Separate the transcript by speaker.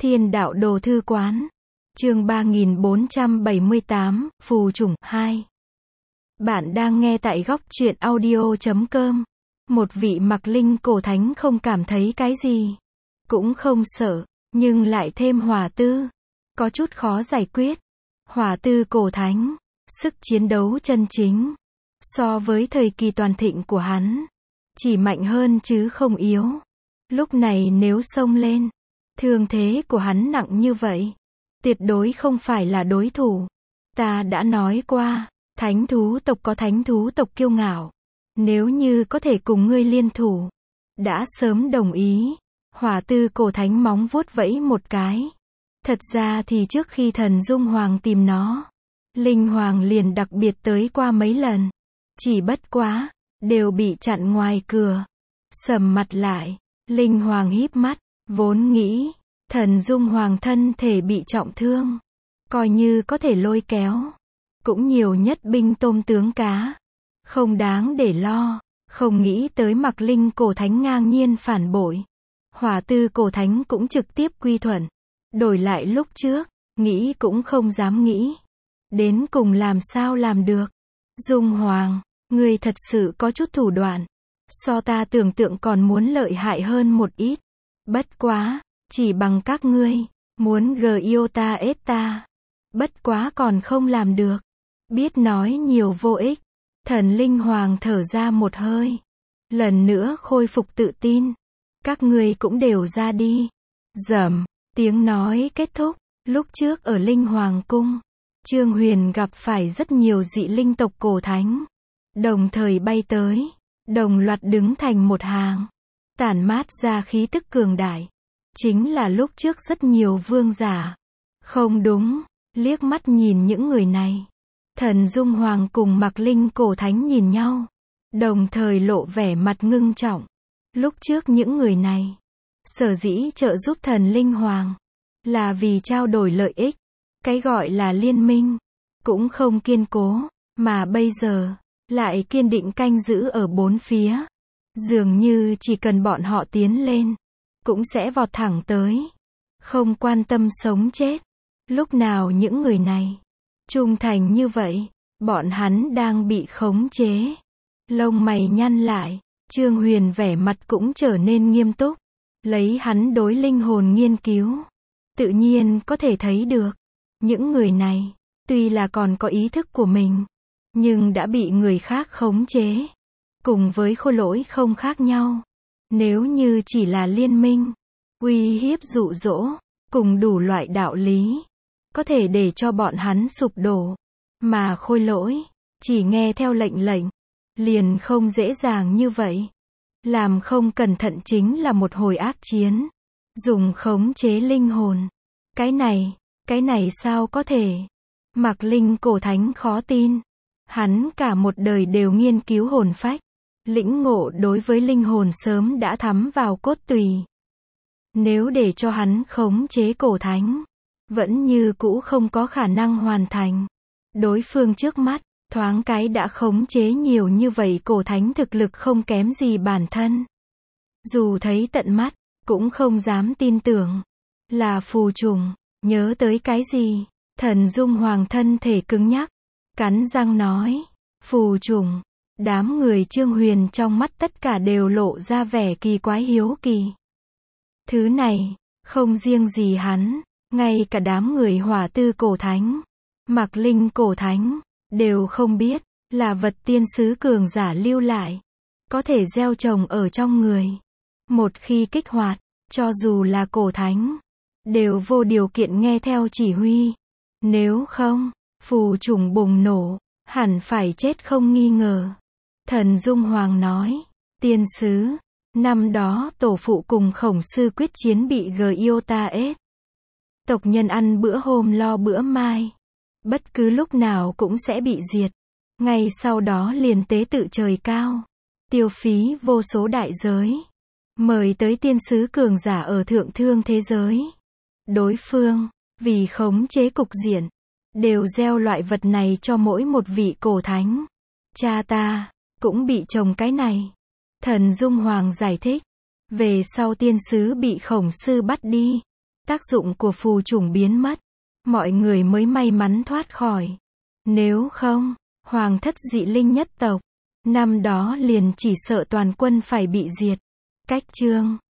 Speaker 1: Thiên đạo đồ thư quán. Chương 3478, Phù chủng 2. Bạn đang nghe tại góc truyện audio.com. Một vị mặc linh cổ thánh không cảm thấy cái gì, cũng không sợ, nhưng lại thêm hỏa tư. Có chút khó giải quyết. Hỏa tư cổ thánh, sức chiến đấu chân chính. So với thời kỳ toàn thịnh của hắn, chỉ mạnh hơn chứ không yếu. Lúc này nếu xông lên, thương thế của hắn nặng như vậy, tuyệt đối không phải là đối thủ. Ta đã nói qua, thánh thú tộc có thánh thú tộc kiêu ngạo. Nếu như có thể cùng ngươi liên thủ, đã sớm đồng ý. Hỏa tư cổ thánh móng vuốt vẫy một cái. Thật ra thì trước khi thần Dung Hoàng tìm nó, Linh Hoàng liền đặc biệt tới qua mấy lần. Chỉ bất quá, đều bị chặn ngoài cửa. Sầm mặt lại, Linh Hoàng híp mắt, vốn nghĩ, thần Dung Hoàng thân thể bị trọng thương, coi như có thể lôi kéo, cũng nhiều nhất binh tôm tướng cá, không đáng để lo. Không nghĩ tới mặc linh cổ thánh ngang nhiên phản bội. Hỏa tư cổ thánh cũng trực tiếp quy thuận. Đổi lại lúc trước, nghĩ cũng không dám nghĩ. Đến cùng làm sao làm được. Dung Hoàng, ngươi thật sự có chút thủ đoạn. So ta tưởng tượng còn muốn lợi hại hơn một ít. Bất quá, chỉ bằng các ngươi, muốn Giota ta. Bất quá còn không làm được. Biết nói nhiều vô ích. Thần Linh Hoàng thở ra một hơi. Lần nữa khôi phục tự tin. Các ngươi cũng đều ra đi. Rầm, tiếng nói kết thúc. Lúc trước ở Linh Hoàng cung, Trương Huyền gặp phải rất nhiều dị linh tộc cổ thánh. Đồng thời bay tới. Đồng loạt đứng thành một hàng. Tản mát ra khí tức cường đại. Chính là lúc trước rất nhiều vương giả. Không đúng, liếc mắt nhìn những người này. Thần Dung Hoàng cùng mặc linh cổ thánh nhìn nhau. Đồng thời lộ vẻ mặt ngưng trọng. Lúc trước những người này, sở dĩ trợ giúp thần Linh Hoàng, là vì trao đổi lợi ích. Cái gọi là liên minh, cũng không kiên cố, mà bây giờ, lại kiên định canh giữ ở bốn phía. Dường như chỉ cần bọn họ tiến lên, cũng sẽ vọt thẳng tới. Không quan tâm sống chết. Lúc nào những người này trung thành như vậy, bọn hắn đang bị khống chế. Lông mày nhăn lại, Trương Huyền vẻ mặt cũng trở nên nghiêm túc. Lấy hắn đối linh hồn nghiên cứu, tự nhiên có thể thấy được. Những người này, tuy là còn có ý thức của mình, nhưng đã bị người khác khống chế. Cùng với khôi lỗi không khác nhau. Nếu như chỉ là liên minh, uy hiếp dụ dỗ, cùng đủ loại đạo lý, có thể để cho bọn hắn sụp đổ. Mà khôi lỗi, chỉ nghe theo lệnh, liền không dễ dàng như vậy. Làm không cẩn thận chính là một hồi ác chiến. Dùng khống chế linh hồn. Cái này sao có thể? Mặc linh cổ thánh khó tin. Hắn cả một đời đều nghiên cứu hồn phách. Lĩnh ngộ đối với linh hồn sớm đã thấm vào cốt tùy. Nếu để cho hắn khống chế cổ thánh, vẫn như cũ không có khả năng hoàn thành. Đối phương trước mắt, thoáng cái đã khống chế nhiều như vậy cổ thánh thực lực không kém gì bản thân. Dù thấy tận mắt, cũng không dám tin tưởng. Là phù trùng, nhớ tới cái gì? Thần Dung Hoàng thân thể cứng nhắc, cắn răng nói, phù trùng. Đám người Trương Huyền trong mắt tất cả đều lộ ra vẻ kỳ quái hiếu kỳ. Thứ này, không riêng gì hắn, ngay cả đám người hỏa tư cổ thánh, mặc linh cổ thánh, đều không biết, là vật tiên sứ cường giả lưu lại. Có thể gieo trồng ở trong người. Một khi kích hoạt, cho dù là cổ thánh, đều vô điều kiện nghe theo chỉ huy. Nếu không, phù trùng bùng nổ, hẳn phải chết không nghi ngờ. Thần Dung Hoàng nói, tiên sứ, năm đó tổ phụ cùng khổng sư quyết chiến bị Giota. Tộc nhân ăn bữa hôm lo bữa mai. Bất cứ lúc nào cũng sẽ bị diệt. Ngay sau đó liền tế tự trời cao. Tiêu phí vô số đại giới. Mời tới tiên sứ cường giả ở thượng thương thế giới. Đối phương, vì khống chế cục diện, đều gieo loại vật này cho mỗi một vị cổ thánh. Cha ta, cũng bị trồng cái này. Thần Dung Hoàng giải thích. Về sau tiên sứ bị khổng sư bắt đi. tác dụng của phù chủng biến mất, mọi người mới may mắn thoát khỏi. Nếu không, hoàng thất dị linh nhất tộc, năm đó liền chỉ sợ toàn quân phải bị diệt. Cách chương